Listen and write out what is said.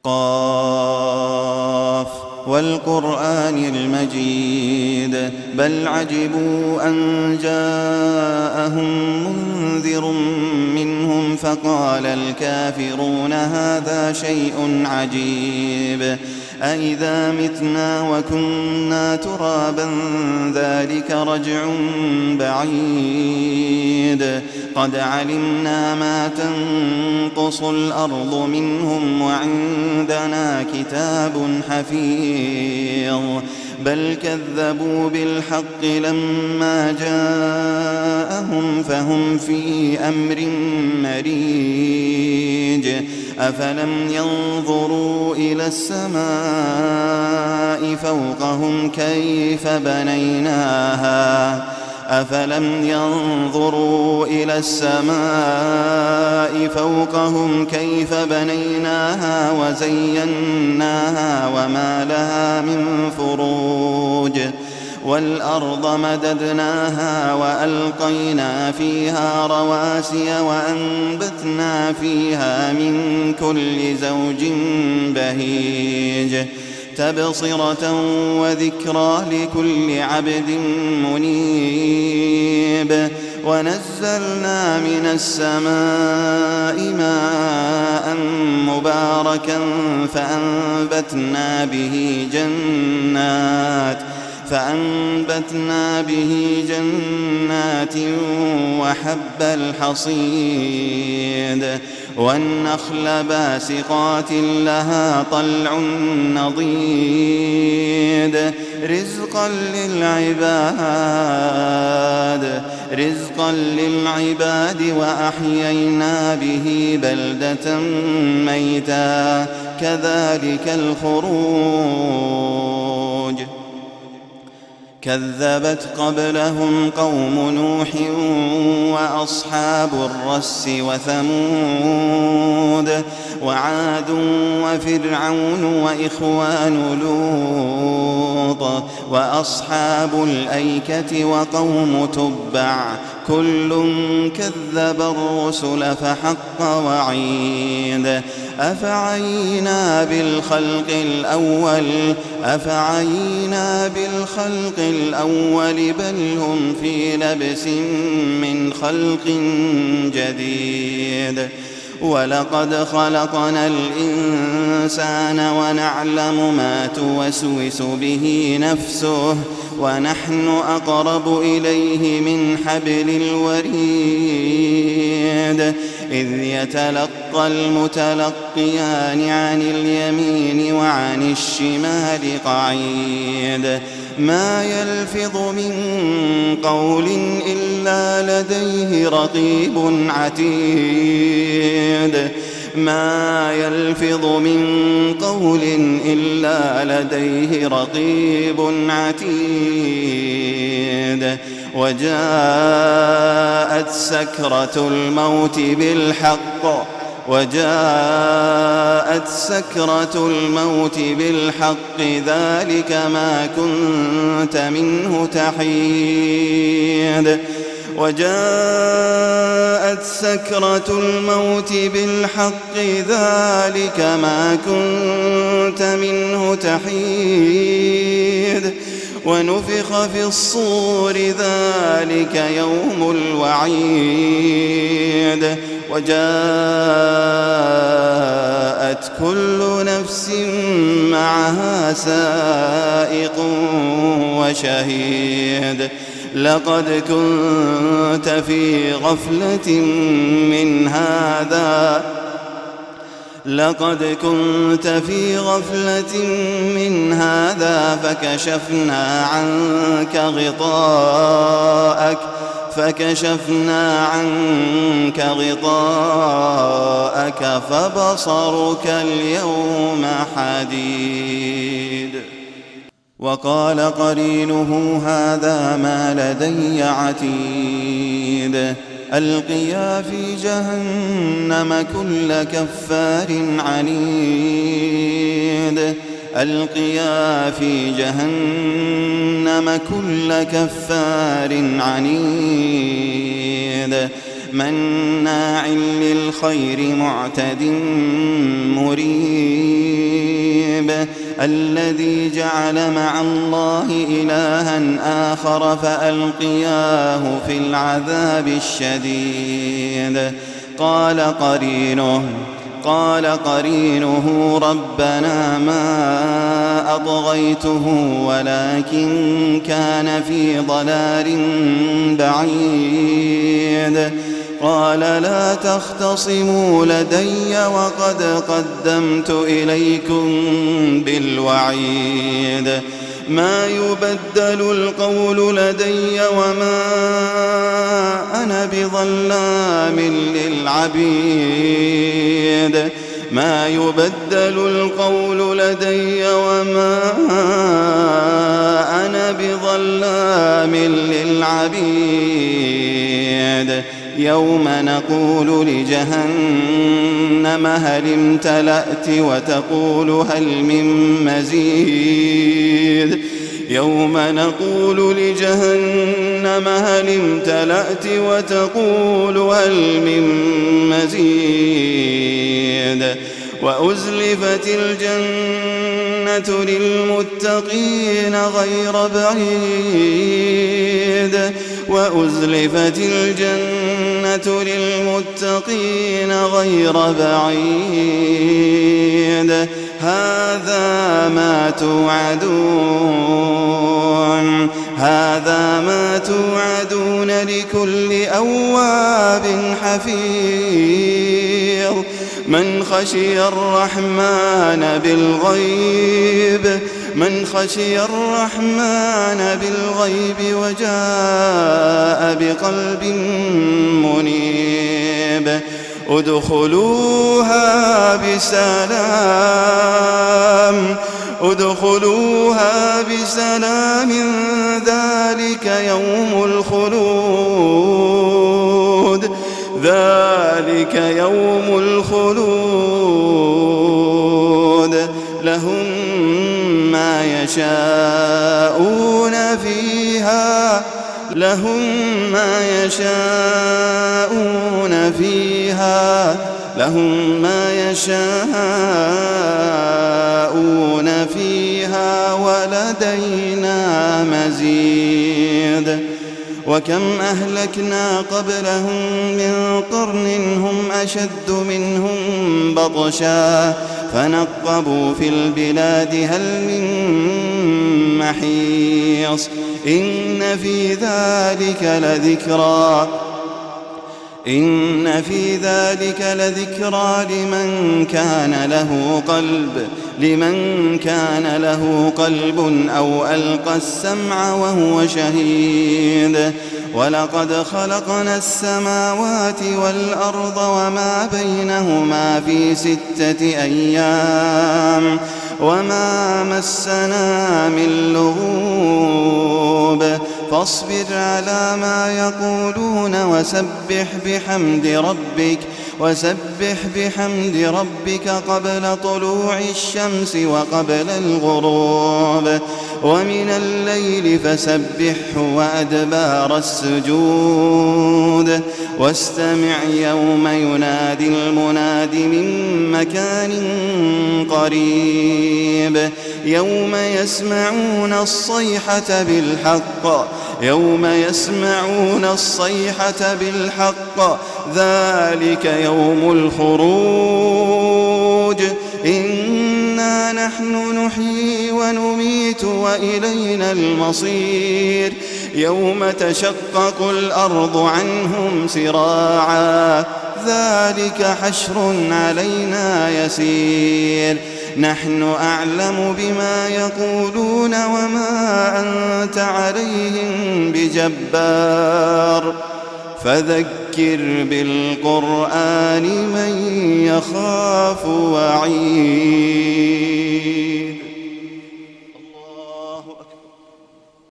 قاف والقرآن المجيد بل عجبوا أن جاءهم منذر منهم فقال الكافرون هذا شيء عجيب أإذا متنا وكنا ترابا ذلك رجع بعيد قد علمنا ما تنقص الأرض منهم وعندنا كتاب حفيظ بل كذبوا بالحق لما جاءهم فهم في أمر مريج أفلم ينظروا إلى السماء فوقهم كيف بنيناها أفلم ينظروا إلى السماء فوقهم كيف بنيناها وزيناها وما لها من فروج والأرض مددناها وألقينا فيها رواسي وأنبتنا فيها من كل زوج بهيج تبصرة وذكرى لكل عبد منيب ونزلنا من السماء ماء مباركا فأنبتنا به جنات وحب الحصيد والنخل باسقات لها طلع نضيد رزقا للعباد وأحيينا به بلدة ميتا كذلك الخروج كذبت قبلهم قوم نوح وأصحاب الرس وثمود وعاد وفرعون وإخوان لوط وأصحاب الأيكة وقوم تبع كل كذب الرسل فحق وعيد أفعينا بالخلق الأول بل هم في لبس من خلق جديد ولقد خلقنا الإنسان ونعلم ما توسوس به نفسه ونحن أقرب إليه من حبل الوريد إذ يتلقى المتلقيان عن اليمين وعن الشمال قعيد ما يلفظ من قول إلا لديه رقيب عتيد ما يلفظ من قول إلا لديه رقيب عتيد وجاءت سكرة الموت بالحق ذلك ما كنت منه تحيد ونفخ في الصور ذلك يوم الوعيد وجاءت كل نفس معها سائق وشهيد لقد كنت في غفلة من هذا فكشفنا عنك غطاءك فبصرك اليوم حديد وقال قرينه هذا ما لدي عتيد ألقيا في جهنم كل كفار عنيد مناع للخير معتد مريب الذي جعل مع الله إلها آخر فألقياه في العذاب الشديد. قال قرينه ربنا ما أطغيته ولكن كان في ضلال بعيد. قال لا تختصموا لدي وقد قدمت إليكم بالوعيد. ما يبدل القول لدي وما أنا بظلام للعبيد. ما يبدل القول لدي وما أنا بظلام للعبيد. يوم نقول لجهنم هل امتلأت وتقول هل من مزيد. يوم نقول لجهنم هل امتلأت وتقول هل من مزيد. وأزلفت الجنة للمتقين غير بعيد. وأزلفت الجنة للمتقين غير بعيد. هذا ما توعدون لكل أواب حفيظ. من خشي الرحمن بالغيب وجاء بقلب منيب. ادخلوها بسلام ذلك يوم الخلود. لهم ما يشاءون فيها ولدينا مزيد. وكم أهلكنا قبلهم من قرن هم أشد منهم بطشا فنقبوا في البلاد هل من محيص. إن في ذلك لذكرى لمن كان له قلب أو ألقى السمع وهو شهيد. ولقد خلقنا السماوات والأرض وما بينهما في 6 أيام وما مسنا من لغوب. فاصبر على ما يقولون وسبح بحمد ربك قبل طلوع الشمس وقبل الغروب ومن الليل فسبحه وأدبار السجود. واستمع يوم ينادي المناد من مكان قريب. يوم يسمعون الصيحة بالحق ذلك يوم الخروج. إنا نحن نحيي ونميت وإلينا المصير. يوم تشقق الأرض عنهم سراعا ذلك حشر علينا يسير. نحن أعلم بما يقولون وما أنت عليهم بجبار. فذكر بالقرآن من يخاف وعيد.